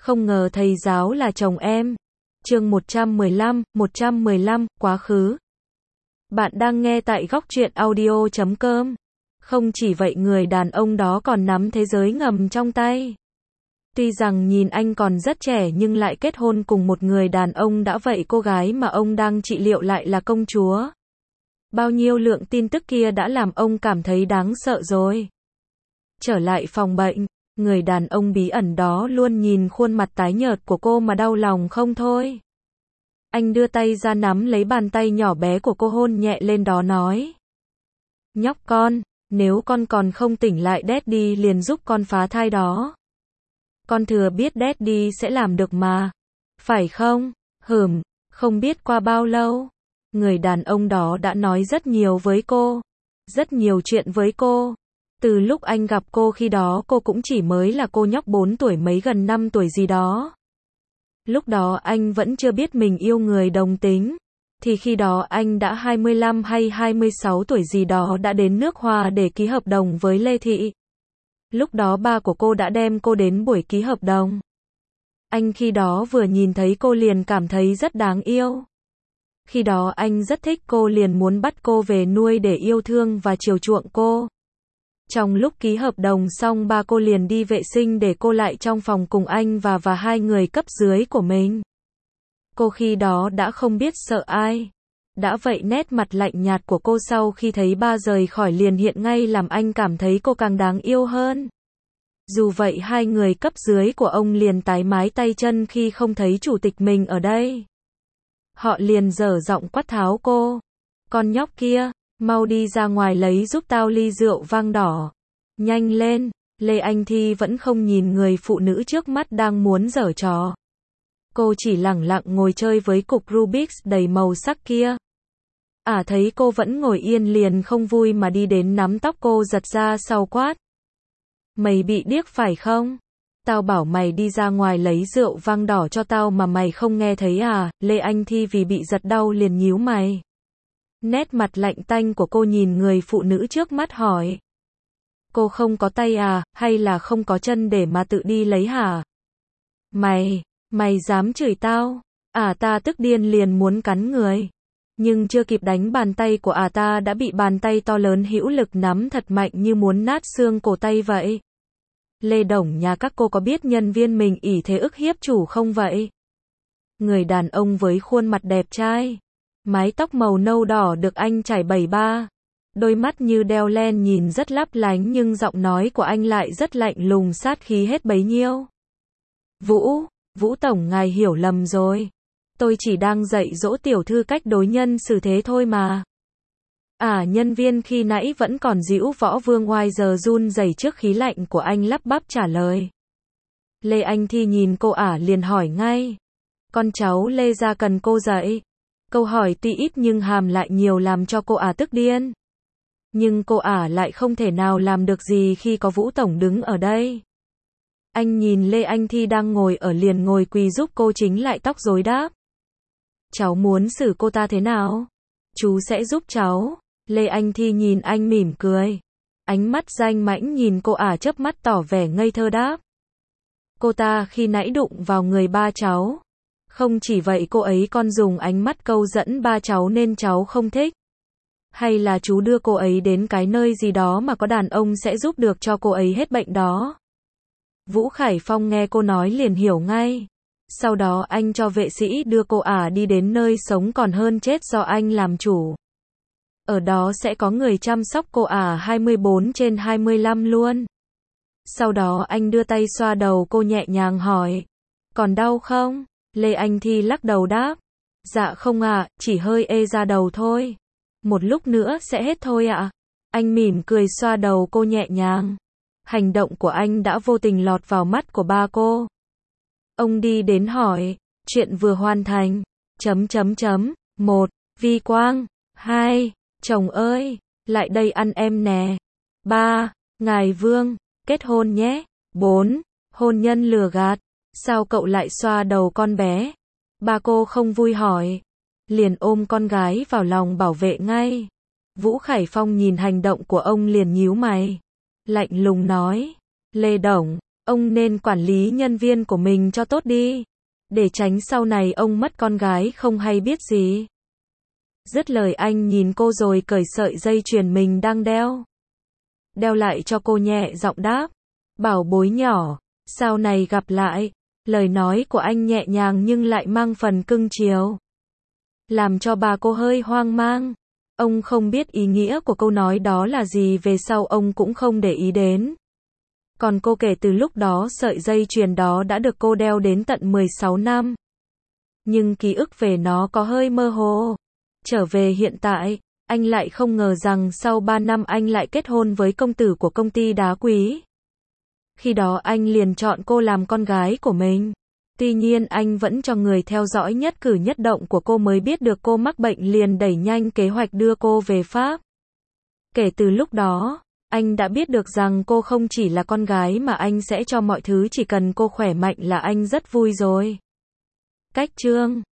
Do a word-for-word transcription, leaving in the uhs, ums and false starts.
Không ngờ thầy giáo là chồng em. Chương một trăm mười lăm, một trăm mười lăm, quá khứ. Bạn đang nghe tại góc truyện audio chấm com. Không chỉ vậy, người đàn ông đó còn nắm thế giới ngầm trong tay. Tuy rằng nhìn anh còn rất trẻ nhưng lại kết hôn cùng một người đàn ông đã vậy, cô gái mà ông đang trị liệu lại là công chúa. Bao nhiêu lượng tin tức kia đã làm ông cảm thấy đáng sợ rồi. Trở lại phòng bệnh, người đàn ông bí ẩn đó luôn nhìn khuôn mặt tái nhợt của cô mà đau lòng không thôi. Anh đưa tay ra nắm lấy bàn tay nhỏ bé của cô, hôn nhẹ lên đó, nói: Nhóc con, nếu con còn không tỉnh lại, Daddy liền giúp con phá thai đó. Con thừa biết Daddy sẽ làm được mà. Phải không? Hừm, không biết qua bao lâu, người đàn ông đó đã nói rất nhiều với cô. Rất nhiều chuyện với cô. Từ lúc anh gặp cô, khi đó cô cũng chỉ mới là cô nhóc bốn tuổi mấy, gần năm tuổi gì đó. Lúc đó anh vẫn chưa biết mình yêu người đồng tính. Thì khi đó anh đã hai mươi lăm hay hai mươi sáu tuổi gì đó, đã đến nước Hoa để ký hợp đồng với Lê Thị. Lúc đó ba của cô đã đem cô đến buổi ký hợp đồng. Anh khi đó vừa nhìn thấy cô liền cảm thấy rất đáng yêu. Khi đó anh rất thích cô, liền muốn bắt cô về nuôi để yêu thương và chiều chuộng cô. Trong lúc ký hợp đồng xong, ba cô liền đi vệ sinh để cô lại trong phòng cùng anh và và hai người cấp dưới của mình. Cô khi đó đã không biết sợ ai. Đã vậy, nét mặt lạnh nhạt của cô sau khi thấy ba rời khỏi liền hiện ngay, làm anh cảm thấy cô càng đáng yêu hơn. Dù vậy, hai người cấp dưới của ông liền tái mái tay chân khi không thấy chủ tịch mình ở đây. Họ liền dở giọng quát tháo cô: Con nhóc kia, mau đi ra ngoài lấy giúp tao ly rượu vang đỏ. Nhanh lên. Lê Anh Thi vẫn không nhìn người phụ nữ trước mắt đang muốn giở trò. Cô chỉ lẳng lặng ngồi chơi với cục Rubik's đầy màu sắc kia. À thấy cô vẫn ngồi yên liền không vui mà đi đến nắm tóc cô giật ra sau, quát: Mày bị điếc phải không? Tao bảo mày đi ra ngoài lấy rượu vang đỏ cho tao mà mày không nghe thấy à? Lê Anh Thi vì bị giật đau liền nhíu mày. Nét mặt lạnh tanh của cô nhìn người phụ nữ trước mắt hỏi: Cô không có tay à, hay là không có chân để mà tự đi lấy hả? Mày, mày dám chửi tao? À ta tức điên liền muốn cắn người. Nhưng chưa kịp đánh bàn tay của à ta đã bị bàn tay to lớn hữu lực nắm thật mạnh như muốn nát xương cổ tay vậy. Lê Đồng nhà các cô có biết nhân viên mình ỷ thế ức hiếp chủ không vậy? Người đàn ông với khuôn mặt đẹp trai, mái tóc màu nâu đỏ được anh chải bảy ba, đôi mắt như đeo len nhìn rất lấp lánh, nhưng giọng nói của anh lại rất lạnh lùng, sát khí hết bấy nhiêu. Vũ, Vũ Tổng ngài hiểu lầm rồi. Tôi chỉ đang dạy dỗ tiểu thư cách đối nhân xử thế thôi mà. À, nhân viên khi nãy vẫn còn giễu võ vương oai giờ run rẩy trước khí lạnh của anh, lắp bắp trả lời. Lê Anh Thi nhìn cô ả liền hỏi ngay: Con cháu Lê gia cần cô dạy. Câu hỏi tuy ít nhưng hàm lại nhiều, làm cho cô ả tức điên. Nhưng cô ả lại không thể nào làm được gì khi có Vũ Tổng đứng ở đây. Anh nhìn Lê Anh Thi đang ngồi ở liền ngồi quỳ giúp cô chính lại tóc rối đáp: Cháu muốn xử cô ta thế nào? Chú sẽ giúp cháu. Lê Anh Thi nhìn anh mỉm cười. Ánh mắt danh mãnh nhìn cô ả chớp mắt tỏ vẻ ngây thơ đáp: Cô ta khi nãy đụng vào người ba cháu. Không chỉ vậy, cô ấy còn dùng ánh mắt câu dẫn ba cháu nên cháu không thích. Hay là chú đưa cô ấy đến cái nơi gì đó mà có đàn ông sẽ giúp được cho cô ấy hết bệnh đó. Vũ Khải Phong nghe cô nói liền hiểu ngay. Sau đó anh cho vệ sĩ đưa cô ả đi đến nơi sống còn hơn chết do anh làm chủ. Ở đó sẽ có người chăm sóc cô ả hai mươi bốn trên hai mươi lăm luôn. Sau đó anh đưa tay xoa đầu cô nhẹ nhàng hỏi: Còn đau không? Lê Anh Thi lắc đầu đáp: Dạ không ạ, à, chỉ hơi ê ra đầu thôi. Một lúc nữa sẽ hết thôi ạ. À. Anh mỉm cười xoa đầu cô nhẹ nhàng. Hành động của anh đã vô tình lọt vào mắt của ba cô. Ông đi đến hỏi: Chuyện vừa hoàn thành. Chấm chấm chấm. Một. Vi Quang. Hai. Chồng ơi, lại đây ăn em nè. Ba. Ngài Vương, kết hôn nhé. Bốn. Hôn nhân lừa gạt. Sao cậu lại xoa đầu con bé? Ba cô không vui hỏi. Liền ôm con gái vào lòng bảo vệ ngay. Vũ Khải Phong nhìn hành động của ông liền nhíu mày. Lạnh lùng nói: Lê Đồng, Ông nên quản lý nhân viên của mình cho tốt đi, để tránh sau này ông mất con gái không hay biết gì. Dứt lời anh nhìn cô rồi cởi sợi dây chuyền mình đang đeo. Đeo lại cho cô, nhẹ giọng đáp. Bảo bối nhỏ, sau này gặp lại. Lời nói của anh nhẹ nhàng nhưng lại mang phần cưng chiều, làm cho bà cô hơi hoang mang. Ông không biết ý nghĩa của câu nói đó là gì, về sau ông cũng không để ý đến. Còn cô kể từ lúc đó sợi dây chuyền đó đã được cô đeo đến tận mười sáu năm. Nhưng ký ức về nó có hơi mơ hồ. Trở về hiện tại, anh lại không ngờ rằng sau ba năm anh lại kết hôn với công tử của công ty đá quý. Khi đó anh liền chọn cô làm con gái của mình. Tuy nhiên anh vẫn cho người theo dõi nhất cử nhất động của cô, mới biết được cô mắc bệnh liền đẩy nhanh kế hoạch đưa cô về Pháp. Kể từ lúc đó, anh đã biết được rằng cô không chỉ là con gái mà anh sẽ cho mọi thứ, chỉ cần cô khỏe mạnh là anh rất vui rồi. Cách chương